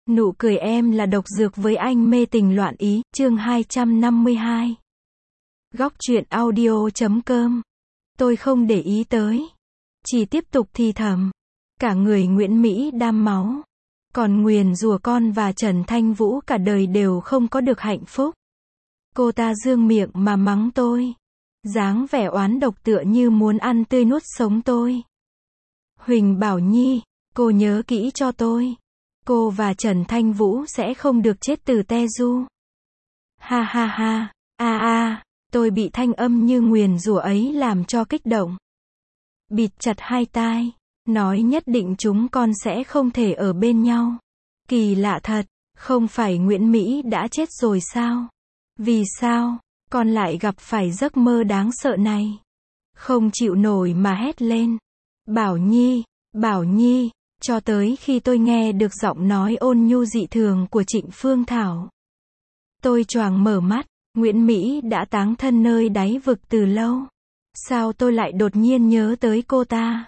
Nụ cười em là độc dược với anh mê tình loạn ý, chương 252. Góc truyện audio.com. Tôi không để ý tới. Chỉ tiếp tục thì thầm. Cả người Nguyễn Mỹ đam máu. Còn nguyền rủa con và Trần Thanh Vũ cả đời đều không có được hạnh phúc. Cô ta dương miệng mà mắng tôi. Dáng vẻ oán độc tựa như muốn ăn tươi nuốt sống tôi. Huỳnh Bảo Nhi, cô nhớ kỹ cho tôi. Cô và Trần Thanh Vũ sẽ không được chết từ Teju. Ha ha ha, tôi bị thanh âm như nguyền rủa ấy làm cho kích động. Bịt chặt hai tai, nói nhất định chúng con sẽ không thể ở bên nhau. Kỳ lạ thật, không phải Nguyễn Mỹ đã chết rồi sao? Vì sao, con lại gặp phải giấc mơ đáng sợ này? Không chịu nổi mà hét lên. Bảo Nhi, cho tới khi tôi nghe được giọng nói ôn nhu dị thường của Trịnh Phương Thảo. Tôi choàng mở mắt, Nguyễn Mỹ đã táng thân nơi đáy vực từ lâu. Sao tôi lại đột nhiên nhớ tới cô ta?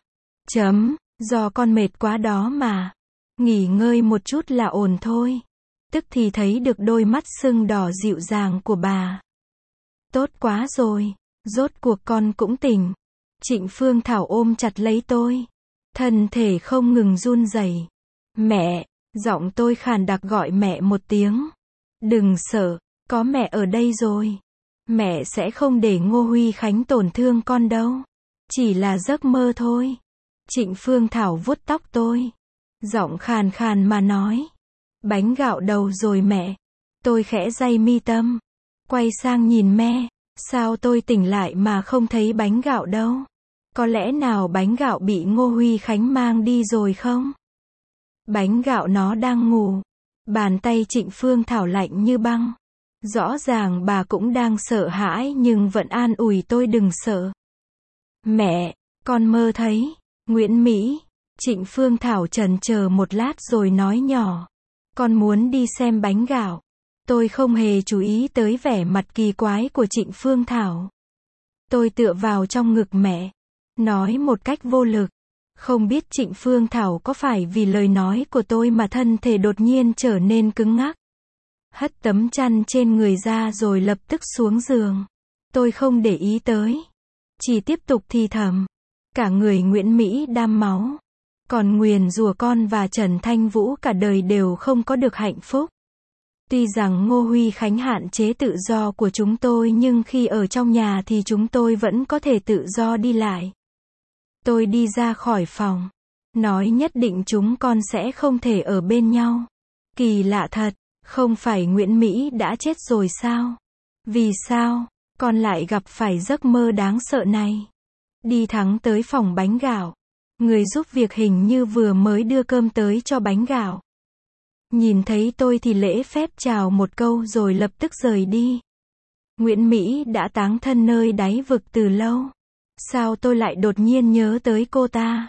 Do con mệt quá đó mà. Nghỉ ngơi một chút là ổn thôi. Tức thì thấy được đôi mắt sưng đỏ dịu dàng của bà. Tốt quá rồi, rốt cuộc con cũng tỉnh. Trịnh Phương Thảo ôm chặt lấy tôi. Thân thể không ngừng run rẩy. Mẹ, giọng tôi khàn đặc gọi mẹ một tiếng. Đừng sợ, có mẹ ở đây rồi. Mẹ sẽ không để Ngô Huy Khánh tổn thương con đâu. Chỉ là giấc mơ thôi. Trịnh Phương Thảo vuốt tóc tôi. Giọng khàn khàn mà nói. Bánh gạo đầu rồi mẹ. Tôi khẽ day mi tâm. Quay sang nhìn mẹ. Sao tôi tỉnh lại mà không thấy bánh gạo đâu? Có lẽ nào bánh gạo bị Ngô Huy Khánh mang đi rồi không? Bánh gạo nó đang ngủ. Bàn tay Trịnh Phương Thảo lạnh như băng. Rõ ràng bà cũng đang sợ hãi nhưng vẫn an ủi tôi đừng sợ. Mẹ, con mơ thấy. Nguyễn Mỹ. Trịnh Phương Thảo chần chờ một lát rồi nói nhỏ. Con muốn đi xem bánh gạo. Tôi không hề chú ý tới vẻ mặt kỳ quái của Trịnh Phương Thảo. Tôi tựa vào trong ngực mẹ. Nói một cách vô lực. Không biết Trịnh Phương Thảo có phải vì lời nói của tôi mà thân thể đột nhiên trở nên cứng ngắc. Hất tấm chăn trên người ra rồi lập tức xuống giường. Tôi không để ý tới. Chỉ tiếp tục thì thầm. Cả người Nguyễn Mỹ đam máu. Còn nguyền rủa con và Trần Thanh Vũ cả đời đều không có được hạnh phúc. Tuy rằng Ngô Huy Khánh hạn chế tự do của chúng tôi nhưng khi ở trong nhà thì chúng tôi vẫn có thể tự do đi lại. Tôi đi ra khỏi phòng. Nói nhất định chúng con sẽ không thể ở bên nhau. Kỳ lạ thật, không phải Nguyễn Mỹ đã chết rồi sao? Vì sao, con lại gặp phải giấc mơ đáng sợ này? Đi thẳng tới phòng bánh gạo. Người giúp việc hình như vừa mới đưa cơm tới cho bánh gạo. Nhìn thấy tôi thì lễ phép chào một câu rồi lập tức rời đi. Nguyễn Mỹ đã táng thân nơi đáy vực từ lâu. Sao tôi lại đột nhiên nhớ tới cô ta?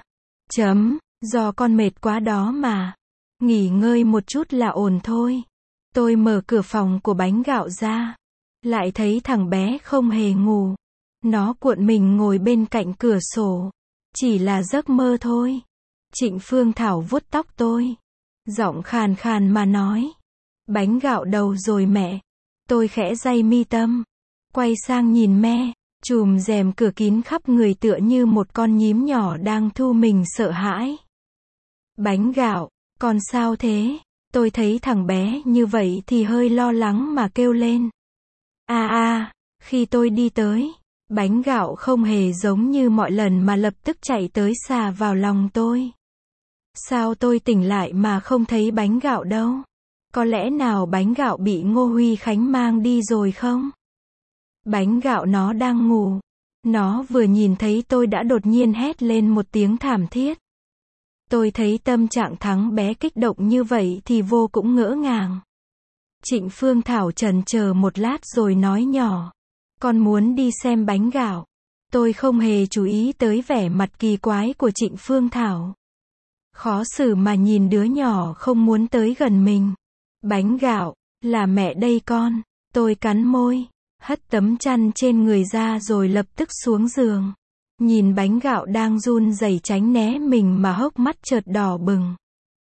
Do con mệt quá đó mà. Nghỉ ngơi một chút là ổn thôi. Tôi mở cửa phòng của bánh gạo ra. Lại thấy thằng bé không hề ngủ. Nó cuộn mình ngồi bên cạnh cửa sổ. Chỉ là giấc mơ thôi. Trịnh Phương Thảo vuốt tóc tôi. Giọng khàn khàn mà nói. Bánh gạo đầu rồi mẹ. Tôi khẽ day mi tâm. Quay sang nhìn mẹ. Chùm rèm cửa kín khắp người tựa như một con nhím nhỏ đang thu mình sợ hãi. Bánh gạo, con sao thế? Tôi thấy thằng bé như vậy thì hơi lo lắng mà kêu lên. Khi tôi đi tới, bánh gạo không hề giống như mọi lần mà lập tức chạy tới xà vào lòng tôi. Sao tôi tỉnh lại mà không thấy bánh gạo đâu? Có lẽ nào bánh gạo bị Ngô Huy Khánh mang đi rồi không? Bánh gạo nó đang ngủ. Nó vừa nhìn thấy tôi đã đột nhiên hét lên một tiếng thảm thiết. Tôi thấy tâm trạng thằng bé kích động như vậy thì vô cũng ngỡ ngàng. Trịnh Phương Thảo chần chờ một lát rồi nói nhỏ. Con muốn đi xem bánh gạo. Tôi không hề chú ý tới vẻ mặt kỳ quái của Trịnh Phương Thảo. Khó xử mà nhìn đứa nhỏ không muốn tới gần mình. Bánh gạo, là mẹ đây con. Tôi cắn môi. Hất tấm chăn trên người ra rồi lập tức xuống giường. Nhìn bánh gạo đang run rẩy tránh né mình mà hốc mắt chợt đỏ bừng.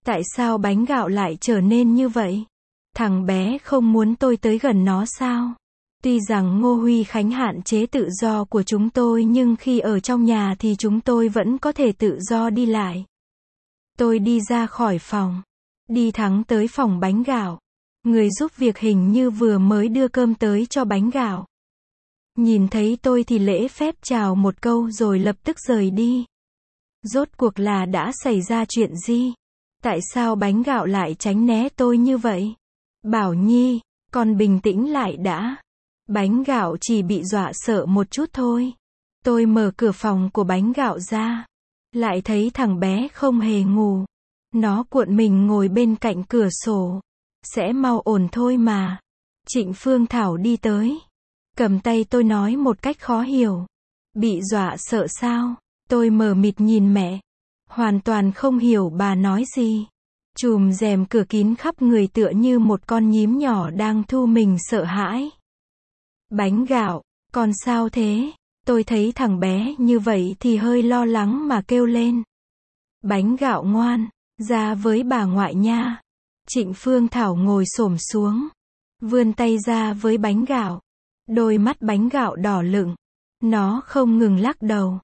Tại sao bánh gạo lại trở nên như vậy? Thằng bé không muốn tôi tới gần nó sao? Tuy rằng Ngô Huy Khánh hạn chế tự do của chúng tôi nhưng khi ở trong nhà thì chúng tôi vẫn có thể tự do đi lại. Tôi đi ra khỏi phòng, đi thẳng tới phòng bánh gạo. Người giúp việc hình như vừa mới đưa cơm tới cho bánh gạo. Nhìn thấy tôi thì lễ phép chào một câu rồi lập tức rời đi. Rốt cuộc là đã xảy ra chuyện gì? Tại sao bánh gạo lại tránh né tôi như vậy? Bảo Nhi, con bình tĩnh lại đã. Bánh gạo chỉ bị dọa sợ một chút thôi. Tôi mở cửa phòng của bánh gạo ra. Lại thấy thằng bé không hề ngủ. Nó cuộn mình ngồi bên cạnh cửa sổ. Sẽ mau ổn thôi mà. Trịnh Phương Thảo đi tới. Cầm tay tôi nói một cách khó hiểu. Bị dọa sợ sao? Tôi mờ mịt nhìn mẹ. Hoàn toàn không hiểu bà nói gì. Chùm rèm cửa kín khắp người tựa như một con nhím nhỏ đang thu mình sợ hãi. Bánh gạo, con sao thế? Tôi thấy thằng bé như vậy thì hơi lo lắng mà kêu lên. Bánh gạo ngoan, ra với bà ngoại nha. Trịnh Phương Thảo ngồi xổm xuống, vươn tay ra với bánh gạo. Đôi mắt bánh gạo đỏ lựng. Nó không ngừng lắc đầu.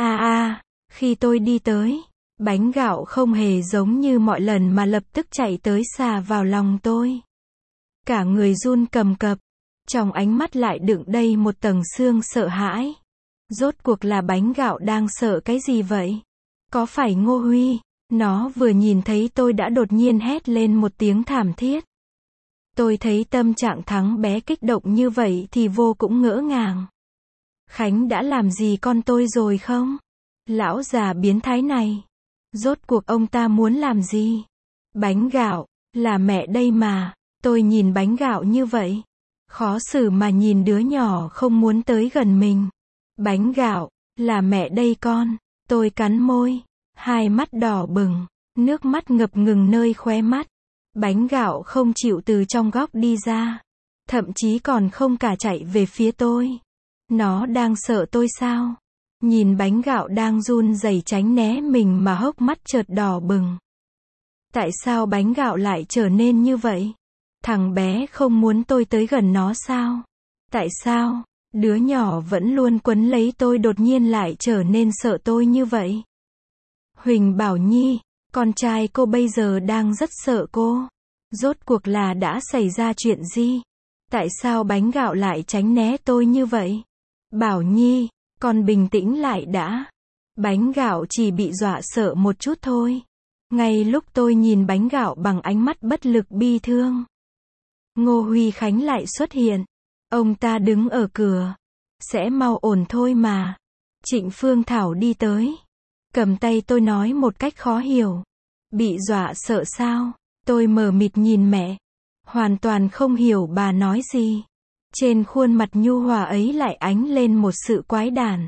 Khi tôi đi tới, bánh gạo không hề giống như mọi lần mà lập tức chạy tới xà vào lòng tôi. Cả người run cầm cập, trong ánh mắt lại đựng đầy một tầng xương sợ hãi. Rốt cuộc là bánh gạo đang sợ cái gì vậy? Có phải Ngô Huy? Nó vừa nhìn thấy tôi đã đột nhiên hét lên một tiếng thảm thiết. Tôi thấy tâm trạng thằng bé kích động như vậy thì vô cũng ngỡ ngàng. Khánh đã làm gì con tôi rồi không? Lão già biến thái này. Rốt cuộc ông ta muốn làm gì? Bánh gạo, là mẹ đây mà. Tôi nhìn bánh gạo như vậy. Khó xử mà nhìn đứa nhỏ không muốn tới gần mình. Bánh gạo, là mẹ đây con. Tôi cắn môi. Hai mắt đỏ bừng. Nước mắt ngập ngừng nơi khóe mắt. Bánh gạo không chịu từ trong góc đi ra. Thậm chí còn không cả chạy về phía tôi. Nó đang sợ tôi sao? Nhìn bánh gạo đang run rẩy tránh né mình mà hốc mắt chợt đỏ bừng. Tại sao bánh gạo lại trở nên như vậy? Thằng bé không muốn tôi tới gần nó sao? Tại sao? Đứa nhỏ vẫn luôn quấn lấy tôi đột nhiên lại trở nên sợ tôi như vậy? Huỳnh Bảo Nhi, con trai cô bây giờ đang rất sợ cô. Rốt cuộc là đã xảy ra chuyện gì? Tại sao bánh gạo lại tránh né tôi như vậy? Bảo Nhi, con bình tĩnh lại đã. Bánh gạo chỉ bị dọa sợ một chút thôi. Ngay lúc tôi nhìn bánh gạo bằng ánh mắt bất lực bi thương, Ngô Huy Khánh lại xuất hiện. Ông ta đứng ở cửa. Sẽ mau ổn thôi mà. Trịnh Phương Thảo đi tới. Cầm tay tôi nói một cách khó hiểu. Bị dọa sợ sao? Tôi mờ mịt nhìn mẹ. Hoàn toàn không hiểu bà nói gì. Trên khuôn mặt nhu hòa ấy lại ánh lên một sự quái đản.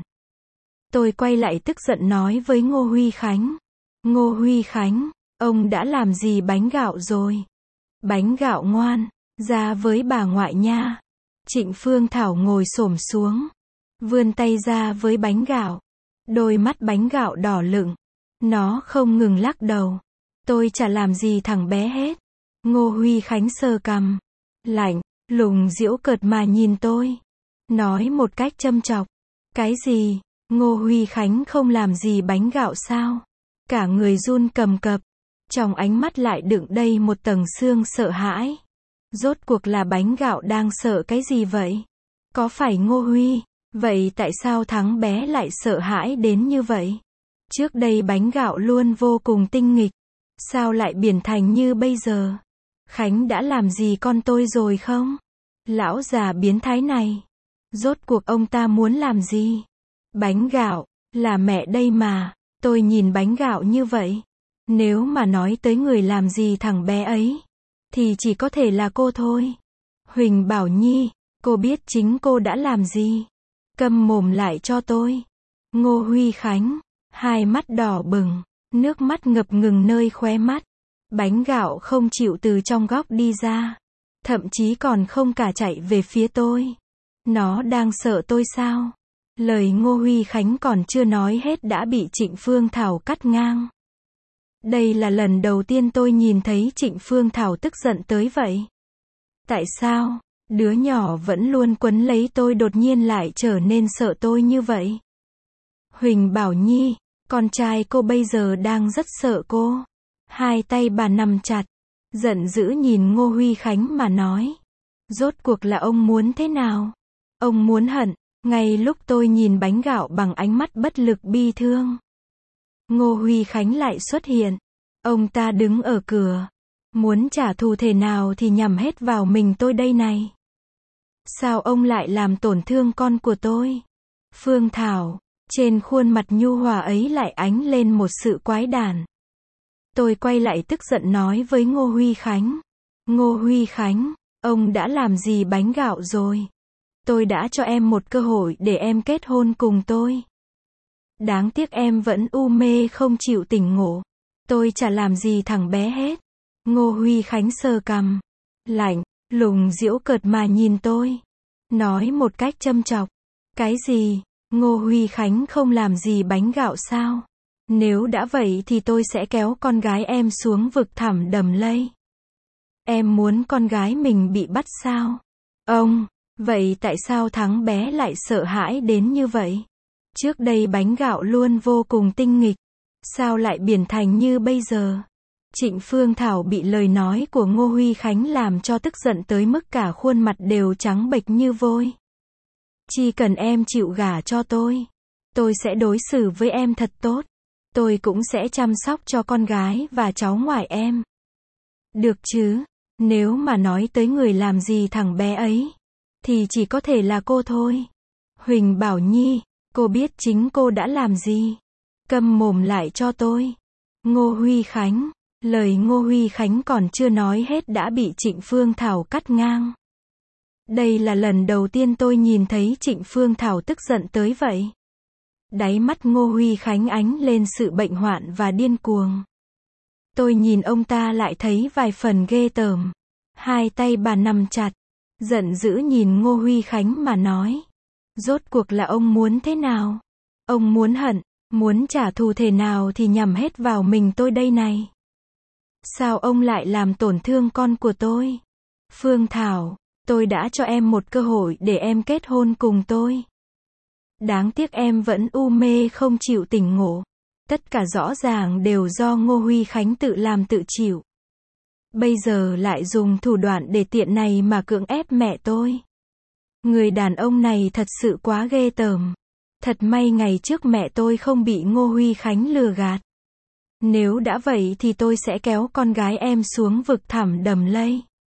Tôi quay lại tức giận nói với Ngô Huy Khánh. Ngô Huy Khánh, ông đã làm gì bánh gạo rồi? Bánh gạo ngoan, ra với bà ngoại nha. Trịnh Phương Thảo ngồi xổm xuống, vươn tay ra với bánh gạo. Đôi mắt bánh gạo đỏ lựng. Nó không ngừng lắc đầu. Tôi chả làm gì thằng bé hết. Ngô Huy Khánh sờ cằm, lạnh lùng giễu cợt mà nhìn tôi. Nói một cách châm chọc. Cái gì? Ngô Huy Khánh không làm gì bánh gạo sao? Cả người run cầm cập. Trong ánh mắt lại đựng đầy một tầng xương sợ hãi. Rốt cuộc là bánh gạo đang sợ cái gì vậy? Có phải Ngô Huy? Vậy tại sao thằng bé lại sợ hãi đến như vậy? Trước đây bánh gạo luôn vô cùng tinh nghịch. Sao lại biến thành như bây giờ? Khánh đã làm gì con tôi rồi không? Lão già biến thái này. Rốt cuộc ông ta muốn làm gì? Bánh gạo, là mẹ đây mà. Tôi nhìn bánh gạo như vậy. Nếu mà nói tới người làm gì thằng bé ấy, thì chỉ có thể là cô thôi. Huỳnh Bảo Nhi, cô biết chính cô đã làm gì. Câm mồm lại cho tôi. Ngô Huy Khánh, hai mắt đỏ bừng, nước mắt ngập ngừng nơi khóe mắt. Bánh gạo không chịu từ trong góc đi ra. Thậm chí còn không cả chạy về phía tôi. Nó đang sợ tôi sao? Lời Ngô Huy Khánh còn chưa nói hết đã bị Trịnh Phương Thảo cắt ngang. Đây là lần đầu tiên tôi nhìn thấy Trịnh Phương Thảo tức giận tới vậy. Tại sao, đứa nhỏ vẫn luôn quấn lấy tôi đột nhiên lại trở nên sợ tôi như vậy? Huỳnh Bảo Nhi, con trai cô bây giờ đang rất sợ cô. Hai tay bà nắm chặt, giận dữ nhìn Ngô Huy Khánh mà nói. Rốt cuộc là ông muốn thế nào? Ông muốn hận. Ngay lúc tôi nhìn bánh gạo bằng ánh mắt bất lực bi thương, Ngô Huy Khánh lại xuất hiện. Ông ta đứng ở cửa. Muốn trả thù thế nào thì nhằm hết vào mình tôi đây này. Sao ông lại làm tổn thương con của tôi? Phương Thảo, trên khuôn mặt nhu hòa ấy lại ánh lên một sự quái đản. Tôi quay lại tức giận nói với Ngô Huy Khánh. Ngô Huy Khánh, ông đã làm gì bánh gạo rồi? Tôi đã cho em một cơ hội để em kết hôn cùng tôi. Đáng tiếc em vẫn u mê không chịu tỉnh ngộ. Tôi chả làm gì thằng bé hết. Ngô Huy Khánh sờ cằm, lạnh lùng giễu cợt mà nhìn tôi. Nói một cách châm chọc. Cái gì? Ngô Huy Khánh không làm gì bánh gạo sao? Nếu đã vậy thì tôi sẽ kéo con gái em xuống vực thẳm đầm lây. Em muốn con gái mình bị bắt sao? Ông, vậy tại sao thằng bé lại sợ hãi đến như vậy? Trước đây bánh gạo luôn vô cùng tinh nghịch. Sao lại biến thành như bây giờ? Trịnh Phương Thảo bị lời nói của Ngô Huy Khánh làm cho tức giận tới mức cả khuôn mặt đều trắng bệch như vôi. Chỉ cần em chịu gả cho tôi sẽ đối xử với em thật tốt. Tôi cũng sẽ chăm sóc cho con gái và cháu ngoại em. Được chứ? Nếu mà nói tới người làm gì thằng bé ấy, thì chỉ có thể là cô thôi. Huỳnh Bảo Nhi, cô biết chính cô đã làm gì. Câm mồm lại cho tôi. Ngô Huy Khánh, lời Ngô Huy Khánh còn chưa nói hết đã bị Trịnh Phương Thảo cắt ngang. Đây là lần đầu tiên tôi nhìn thấy Trịnh Phương Thảo tức giận tới vậy. Đáy mắt Ngô Huy Khánh ánh lên sự bệnh hoạn và điên cuồng. Tôi nhìn ông ta lại thấy vài phần ghê tởm. Hai tay bà nắm chặt, giận dữ nhìn Ngô Huy Khánh mà nói. Rốt cuộc là ông muốn thế nào? Ông muốn hận, muốn trả thù thế nào thì nhằm hết vào mình tôi đây này. Sao ông lại làm tổn thương con của tôi? Phương Thảo, tôi đã cho em một cơ hội để em kết hôn cùng tôi. Đáng tiếc em vẫn u mê không chịu tỉnh ngộ. Tất cả rõ ràng đều do Ngô Huy Khánh tự làm tự chịu. Bây giờ lại dùng thủ đoạn để tiện này mà cưỡng ép mẹ tôi. Người đàn ông này thật sự quá ghê tởm. Thật may ngày trước mẹ tôi không bị Ngô Huy Khánh lừa gạt. Nếu đã vậy thì tôi sẽ kéo con gái em xuống vực thẳm đầm lây.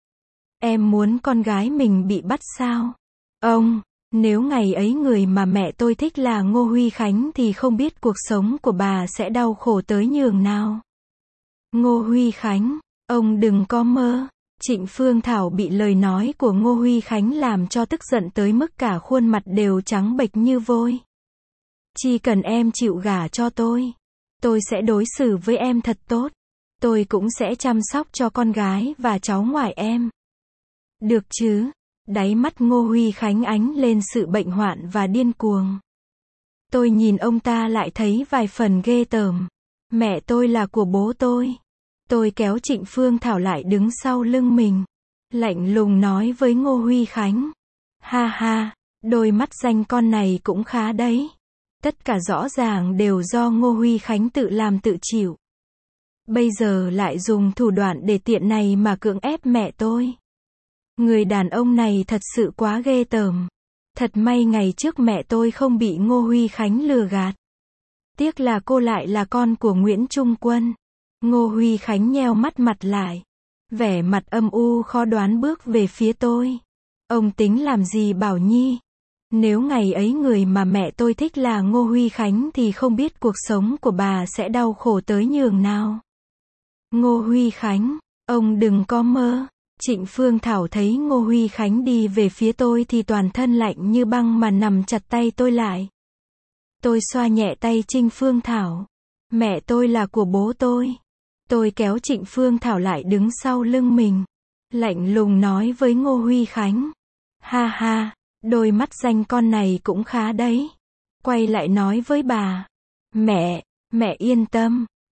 Em muốn con gái mình bị bắt sao? Ông, nếu ngày ấy người mà mẹ tôi thích là Ngô Huy Khánh thì không biết cuộc sống của bà sẽ đau khổ tới nhường nào. Ngô Huy Khánh, ông đừng có mơ. Trịnh Phương Thảo bị lời nói của Ngô Huy Khánh làm cho tức giận tới mức cả khuôn mặt đều trắng bệch như vôi. Chỉ cần em chịu gả cho tôi sẽ đối xử với em thật tốt. Tôi cũng sẽ chăm sóc cho con gái và cháu ngoại em. Được chứ? Đáy mắt Ngô Huy Khánh ánh lên sự bệnh hoạn và điên cuồng. Tôi nhìn ông ta lại thấy vài phần ghê tởm. Mẹ tôi là của bố tôi. Tôi kéo Trịnh Phương Thảo lại đứng sau lưng mình. Lạnh lùng nói với Ngô Huy Khánh. Ha ha, đôi mắt danh con này cũng khá đấy. Tất cả rõ ràng đều do Ngô Huy Khánh tự làm tự chịu. Bây giờ lại dùng thủ đoạn để tiện này mà cưỡng ép mẹ tôi. Người đàn ông này thật sự quá ghê tởm. Thật may ngày trước mẹ tôi không bị Ngô Huy Khánh lừa gạt. Tiếc là cô lại là con của Nguyễn Trung Quân. Ngô Huy Khánh nheo mắt mặt lại. Vẻ mặt âm u khó đoán bước về phía tôi. Ông tính làm gì Bảo Nhi? Nếu ngày ấy người mà mẹ tôi thích là Ngô Huy Khánh thì không biết cuộc sống của bà sẽ đau khổ tới nhường nào. Ngô Huy Khánh, ông đừng có mơ. Trịnh Phương Thảo thấy Ngô Huy Khánh đi về phía tôi thì toàn thân lạnh như băng mà nắm chặt tay tôi lại. Tôi xoa nhẹ tay Trịnh Phương Thảo. Mẹ tôi là của bố tôi. Tôi kéo Trịnh Phương Thảo lại đứng sau lưng mình. Lạnh lùng nói với Ngô Huy Khánh. Ha ha, đôi mắt danh con này cũng khá đấy. Quay lại nói với bà. Mẹ yên tâm.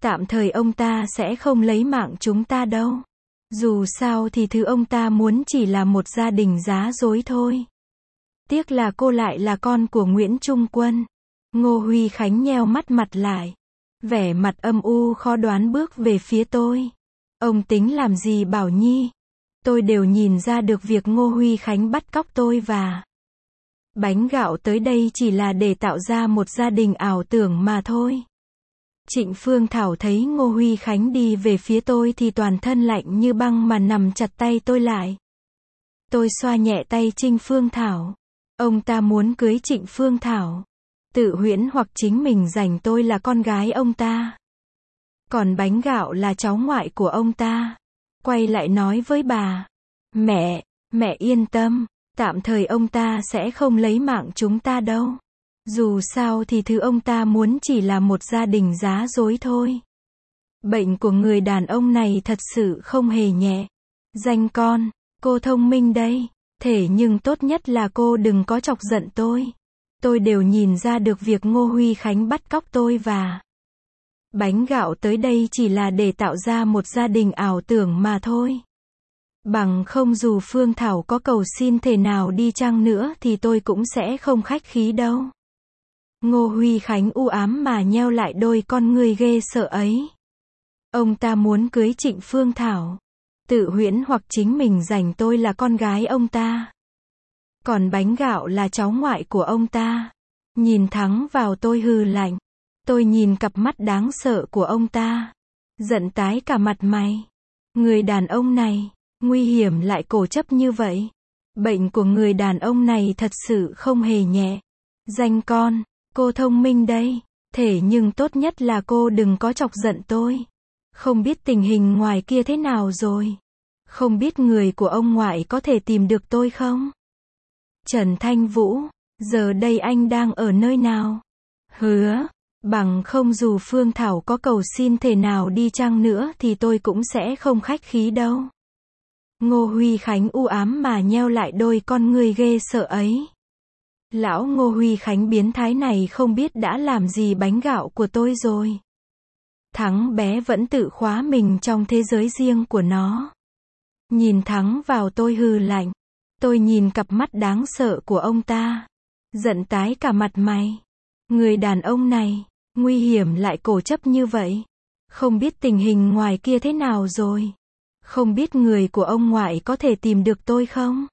Tạm thời ông ta sẽ không lấy mạng chúng ta đâu. Dù sao thì thứ ông ta muốn chỉ là một gia đình giá dối thôi. Tiếc là cô lại là con của Nguyễn Trung Quân. Ngô Huy Khánh nheo mắt mặt lại. Vẻ mặt âm u khó đoán bước về phía tôi. Ông tính làm gì Bảo Nhi? Tôi đều nhìn ra được việc Ngô Huy Khánh bắt cóc tôi và Bánh Gạo tới đây chỉ là để tạo ra một gia đình ảo tưởng mà thôi. Trịnh Phương Thảo thấy Ngô Huy Khánh đi về phía tôi thì toàn thân lạnh như băng mà nằm chặt tay tôi lại. Tôi xoa nhẹ tay Trịnh Phương Thảo. Ông ta muốn cưới Trịnh Phương Thảo. Tự huyễn hoặc chính mình giành tôi là con gái ông ta. Còn Bánh Gạo là cháu ngoại của ông ta. Quay lại nói với bà. Mẹ yên tâm. Tạm thời ông ta sẽ không lấy mạng chúng ta đâu. Dù sao thì thứ ông ta muốn chỉ là một gia đình giá dối thôi. Bệnh của người đàn ông này thật sự không hề nhẹ. Danh con, cô thông minh đây. Thế nhưng tốt nhất là cô đừng có chọc giận tôi. Tôi đều nhìn ra được việc Ngô Huy Khánh bắt cóc tôi và Bánh Gạo tới đây chỉ là để tạo ra một gia đình ảo tưởng mà thôi. Bằng không dù Phương Thảo có cầu xin thể nào đi chăng nữa thì tôi cũng sẽ không khách khí đâu. Ngô Huy Khánh u ám mà nheo lại đôi con ngươi ghê sợ ấy. Ông ta muốn cưới Trịnh Phương Thảo. Tự huyễn hoặc chính mình giành tôi là con gái ông ta. Còn Bánh Gạo là cháu ngoại của ông ta. Nhìn thẳng vào tôi hừ lạnh. Tôi nhìn cặp mắt đáng sợ của ông ta. Giận tái cả mặt mày. Người đàn ông này, nguy hiểm lại cố chấp như vậy. Bệnh của người đàn ông này thật sự không hề nhẹ. Danh con, cô thông minh đây. Thế nhưng tốt nhất là cô đừng có chọc giận tôi. Không biết tình hình ngoài kia thế nào rồi. Không biết người của ông ngoại có thể tìm được tôi không? Trần Thanh Vũ, giờ đây anh đang ở nơi nào? Hứa, bằng không dù Phương Thảo có cầu xin thể nào đi chăng nữa thì tôi cũng sẽ không khách khí đâu. Ngô Huy Khánh u ám mà nheo lại đôi con ngươi ghê sợ ấy. Lão Ngô Huy Khánh biến thái này không biết đã làm gì Bánh Gạo của tôi rồi. Thắng bé vẫn tự khóa mình trong thế giới riêng của nó. Nhìn thẳng vào tôi hừ lạnh. Tôi nhìn cặp mắt đáng sợ của ông ta. Giận tái cả mặt mày. Người đàn ông này, nguy hiểm lại cố chấp như vậy. Không biết tình hình ngoài kia thế nào rồi. Không biết người của ông ngoại có thể tìm được tôi không?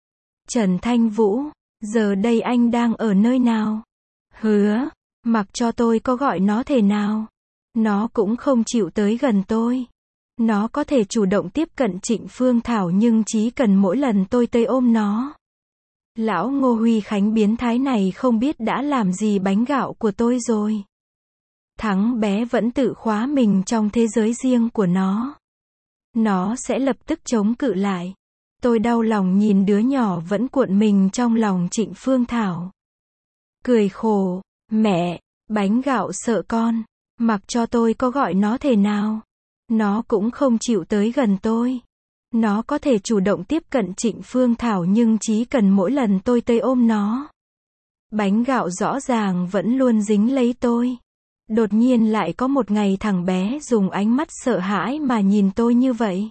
Trần Thanh Vũ, giờ đây anh đang ở nơi nào? Hứa, mặc cho tôi có gọi nó thế nào. Nó cũng không chịu tới gần tôi. Nó có thể chủ động tiếp cận Trịnh Phương Thảo nhưng chỉ cần mỗi lần tôi tới ôm nó. Lão Ngô Huy Khánh biến thái này không biết đã làm gì Bánh Gạo của tôi rồi. Thắng bé vẫn tự khóa mình trong thế giới riêng của nó. Nó sẽ lập tức chống cự lại. Tôi đau lòng nhìn đứa nhỏ vẫn cuộn mình trong lòng Trịnh Phương Thảo. Cười khổ, mẹ, Bánh Gạo sợ con. Mặc cho tôi có gọi nó thế nào. Nó cũng không chịu tới gần tôi. Nó có thể chủ động tiếp cận Trịnh Phương Thảo nhưng chỉ cần mỗi lần tôi tới ôm nó. Bánh Gạo rõ ràng vẫn luôn dính lấy tôi. Đột nhiên lại có một ngày thằng bé dùng ánh mắt sợ hãi mà nhìn tôi như vậy.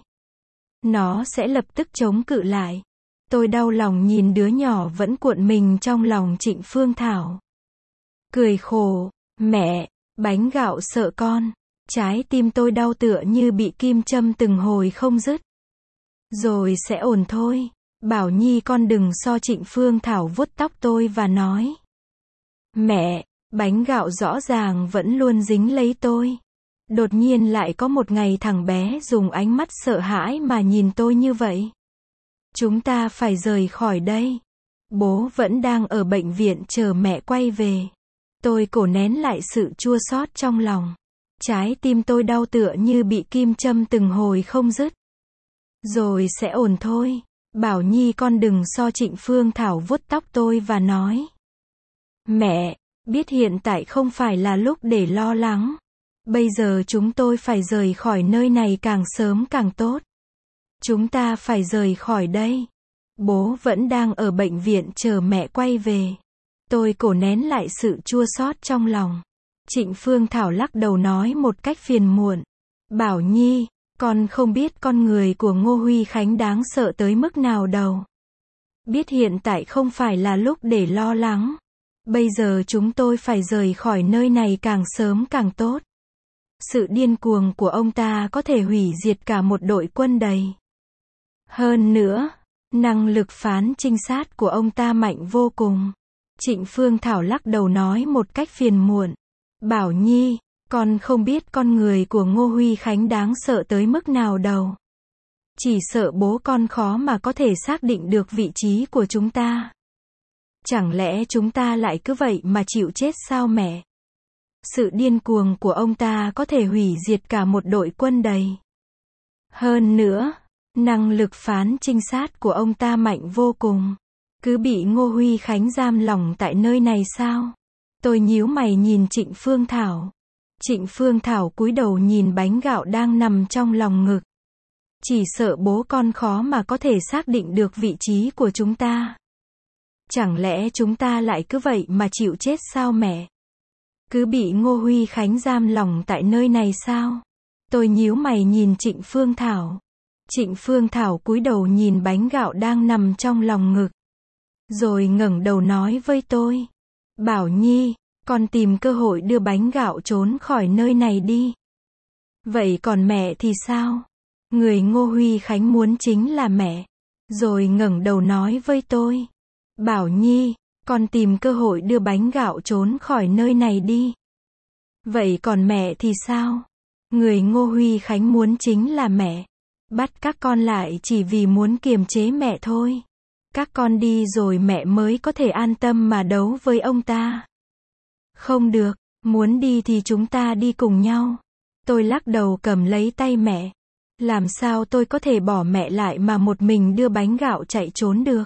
Nó sẽ lập tức chống cự lại. Tôi đau lòng nhìn đứa nhỏ vẫn cuộn mình trong lòng Trịnh Phương Thảo. Cười khổ, mẹ, Bánh Gạo sợ con. Trái tim tôi đau tựa như bị kim châm từng hồi không dứt. Rồi sẽ ổn thôi. Bảo Nhi con đừng so Trịnh Phương Thảo vuốt tóc tôi và nói. Mẹ, Bánh Gạo rõ ràng vẫn luôn dính lấy tôi. Đột nhiên lại có một ngày thằng bé dùng ánh mắt sợ hãi mà nhìn tôi như vậy. Chúng ta phải rời khỏi đây. Bố vẫn đang ở bệnh viện chờ mẹ quay về. Tôi cố nén lại sự chua xót trong lòng. Trái tim tôi đau tựa như bị kim châm từng hồi không dứt. Rồi sẽ ổn thôi. Bảo Nhi con đừng so Trịnh Phương Thảo vuốt tóc tôi và nói. Mẹ, biết hiện tại không phải là lúc để lo lắng. Bây giờ chúng tôi phải rời khỏi nơi này càng sớm càng tốt. Chúng ta phải rời khỏi đây. Bố vẫn đang ở bệnh viện chờ mẹ quay về. Tôi cố nén lại sự chua xót trong lòng. Trịnh Phương Thảo lắc đầu nói một cách phiền muộn. Bảo Nhi, con không biết con người của Ngô Huy Khánh đáng sợ tới mức nào đâu. Biết hiện tại không phải là lúc để lo lắng. Bây giờ chúng tôi phải rời khỏi nơi này càng sớm càng tốt. Sự điên cuồng của ông ta có thể hủy diệt cả một đội quân đầy. Hơn nữa, năng lực phán trinh sát của ông ta mạnh vô cùng. Trịnh Phương Thảo lắc đầu nói một cách phiền muộn. Bảo Nhi, con không biết con người của Ngô Huy Khánh đáng sợ tới mức nào đâu. Chỉ sợ bố con khó mà có thể xác định được vị trí của chúng ta. Chẳng lẽ chúng ta lại cứ vậy mà chịu chết sao mẹ? Sự điên cuồng của ông ta có thể hủy diệt cả một đội quân đầy. Hơn nữa, năng lực phán trinh sát của ông ta mạnh vô cùng. Cứ bị Ngô Huy Khánh giam lỏng tại nơi này sao? Tôi nhíu mày nhìn Trịnh Phương Thảo. Trịnh Phương Thảo cúi đầu nhìn bánh gạo đang nằm trong lòng ngực. Chỉ sợ bố con khó mà có thể xác định được vị trí của chúng ta. Chẳng lẽ chúng ta lại cứ vậy mà chịu chết sao mẹ? Cứ bị Ngô Huy Khánh giam lỏng tại nơi này sao? Tôi nhíu mày nhìn Trịnh Phương Thảo. Trịnh Phương Thảo cúi đầu nhìn bánh gạo đang nằm trong lòng ngực. Rồi ngẩng đầu nói với tôi. Bảo Nhi, con tìm cơ hội đưa bánh gạo trốn khỏi nơi này đi. Vậy còn mẹ thì sao? Người Ngô Huy Khánh muốn chính là mẹ. Rồi ngẩng đầu nói với tôi. Bảo Nhi, con tìm cơ hội đưa bánh gạo trốn khỏi nơi này đi. Vậy còn mẹ thì sao? Người Ngô Huy Khánh muốn chính là mẹ. Bắt các con lại chỉ vì muốn kiềm chế mẹ thôi. Các con đi rồi mẹ mới có thể an tâm mà đấu với ông ta. Không được, muốn đi thì chúng ta đi cùng nhau. Tôi lắc đầu cầm lấy tay mẹ. Làm sao tôi có thể bỏ mẹ lại mà một mình đưa bánh gạo chạy trốn được?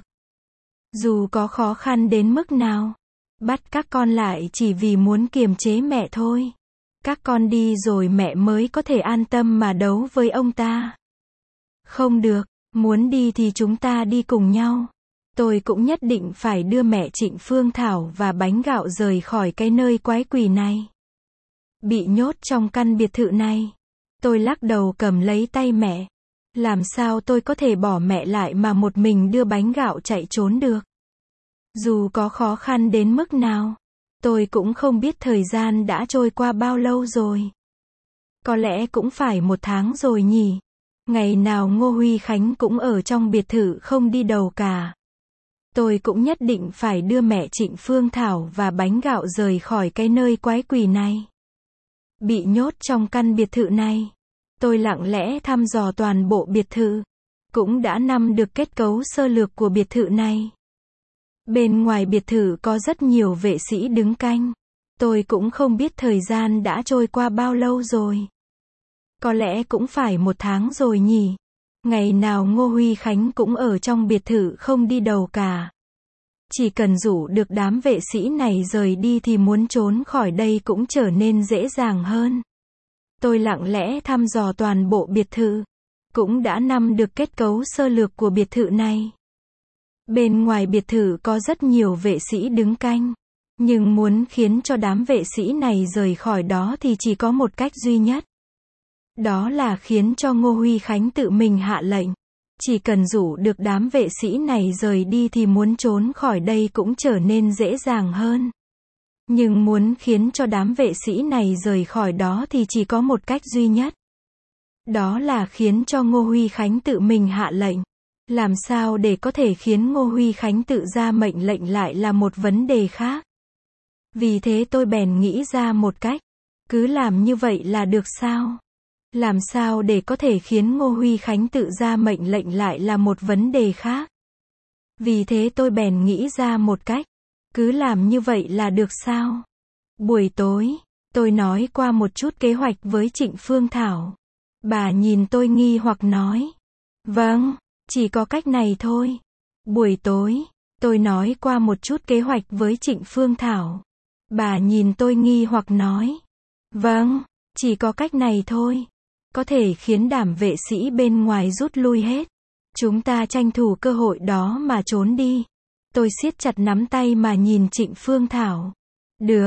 Dù có khó khăn đến mức nào, bắt các con lại chỉ vì muốn kiềm chế mẹ thôi. Các con đi rồi mẹ mới có thể an tâm mà đấu với ông ta. Không được, muốn đi thì chúng ta đi cùng nhau. Tôi cũng nhất định phải đưa mẹ Trịnh Phương Thảo và bánh gạo rời khỏi cái nơi quái quỷ này. Bị nhốt trong căn biệt thự này. Tôi lắc đầu cầm lấy tay mẹ. Làm sao tôi có thể bỏ mẹ lại mà một mình đưa bánh gạo chạy trốn được? Dù có khó khăn đến mức nào, tôi cũng không biết thời gian đã trôi qua bao lâu rồi. Có lẽ cũng phải 1 tháng rồi nhỉ. Ngày nào Ngô Huy Khánh cũng ở trong biệt thự không đi đâu cả. Tôi cũng nhất định phải đưa mẹ Trịnh Phương Thảo và bánh gạo rời khỏi cái nơi quái quỷ này. Bị nhốt trong căn biệt thự này. Tôi lặng lẽ thăm dò toàn bộ biệt thự. Cũng đã nắm được kết cấu sơ lược của biệt thự này. Bên ngoài biệt thự có rất nhiều vệ sĩ đứng canh. Tôi cũng không biết thời gian đã trôi qua bao lâu rồi. Có lẽ cũng phải 1 tháng rồi nhỉ. Ngày nào Ngô Huy Khánh cũng ở trong biệt thự không đi đâu cả. Chỉ cần rủ được đám vệ sĩ này rời đi thì muốn trốn khỏi đây cũng trở nên dễ dàng hơn. Tôi lặng lẽ thăm dò toàn bộ biệt thự. Cũng đã nắm được kết cấu sơ lược của biệt thự này. Bên ngoài biệt thự có rất nhiều vệ sĩ đứng canh. Nhưng muốn khiến cho đám vệ sĩ này rời khỏi đó thì chỉ có một cách duy nhất. Đó là khiến cho Ngô Huy Khánh tự mình hạ lệnh. Chỉ cần rủ được đám vệ sĩ này rời đi thì muốn trốn khỏi đây cũng trở nên dễ dàng hơn. Nhưng muốn khiến cho đám vệ sĩ này rời khỏi đó thì chỉ có một cách duy nhất. Đó là khiến cho Ngô Huy Khánh tự mình hạ lệnh. Làm sao để có thể khiến Ngô Huy Khánh tự ra mệnh lệnh lại là một vấn đề khác. Vì thế tôi bèn nghĩ ra một cách. Cứ làm như vậy là được sao? Làm sao để có thể khiến Ngô Huy Khánh tự ra mệnh lệnh lại là một vấn đề khác. Vì thế tôi bèn nghĩ ra một cách. Cứ làm như vậy là được sao? Buổi tối, tôi nói qua một chút kế hoạch với Trịnh Phương Thảo. Bà nhìn tôi nghi hoặc nói. Vâng, chỉ có cách này thôi. Buổi tối, tôi nói qua một chút kế hoạch với Trịnh Phương Thảo. Bà nhìn tôi nghi hoặc nói. Vâng, chỉ có cách này thôi. Có thể khiến đám vệ sĩ bên ngoài rút lui hết. Chúng ta tranh thủ cơ hội đó mà trốn đi. Tôi siết chặt nắm tay mà nhìn Trịnh Phương Thảo. Được,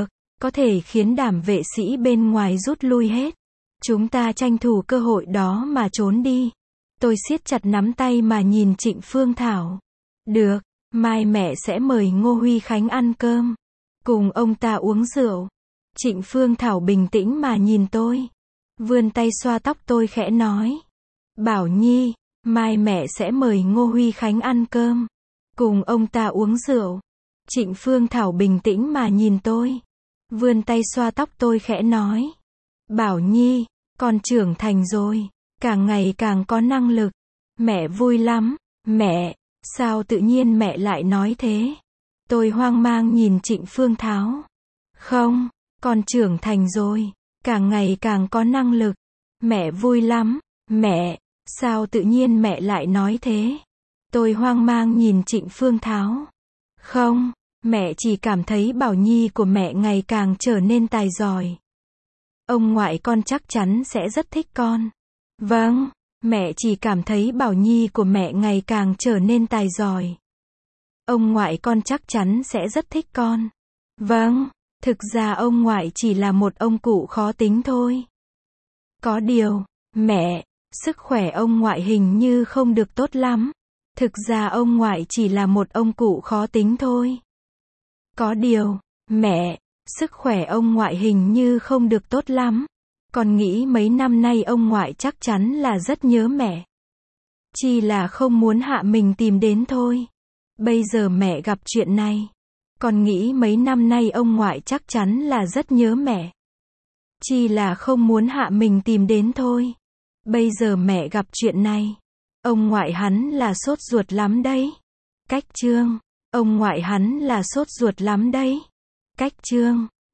có thể khiến đám vệ sĩ bên ngoài rút lui hết. Chúng ta tranh thủ cơ hội đó mà trốn đi. Tôi siết chặt nắm tay mà nhìn Trịnh Phương Thảo. Được, mai mẹ sẽ mời Ngô Huy Khánh ăn cơm. Cùng ông ta uống rượu. Trịnh Phương Thảo bình tĩnh mà nhìn tôi. Vươn tay xoa tóc tôi khẽ nói. Bảo Nhi, mai mẹ sẽ mời Ngô Huy Khánh ăn cơm. Cùng ông ta uống rượu. Trịnh Phương Thảo bình tĩnh mà nhìn tôi. Vươn tay xoa tóc tôi khẽ nói. Bảo Nhi, con trưởng thành rồi. Càng ngày càng có năng lực. Mẹ vui lắm. Mẹ, sao tự nhiên mẹ lại nói thế? Tôi hoang mang nhìn Trịnh Phương Thảo. Không, con trưởng thành rồi. Càng ngày càng có năng lực. Mẹ vui lắm. Mẹ, sao tự nhiên mẹ lại nói thế? Tôi hoang mang nhìn Trịnh Phương Thảo. Không, mẹ chỉ cảm thấy Bảo Nhi của mẹ ngày càng trở nên tài giỏi. Ông ngoại con chắc chắn sẽ rất thích con. Vâng, mẹ chỉ cảm thấy Bảo Nhi của mẹ ngày càng trở nên tài giỏi. Ông ngoại con chắc chắn sẽ rất thích con. Vâng, thực ra ông ngoại chỉ là một ông cụ khó tính thôi. Có điều, mẹ, sức khỏe ông ngoại hình như không được tốt lắm. Thực ra ông ngoại chỉ là một ông cụ khó tính thôi. Có điều, mẹ, sức khỏe ông ngoại hình như không được tốt lắm. Con nghĩ mấy năm nay ông ngoại chắc chắn là rất nhớ mẹ. Chỉ là không muốn hạ mình tìm đến thôi. Bây giờ mẹ gặp chuyện này. Con nghĩ mấy năm nay ông ngoại chắc chắn là rất nhớ mẹ. Chỉ là không muốn hạ mình tìm đến thôi. Bây giờ mẹ gặp chuyện này. Ông ngoại hắn là sốt ruột lắm đấy. Cách Trương. Ông ngoại hắn là sốt ruột lắm đấy. Cách Trương.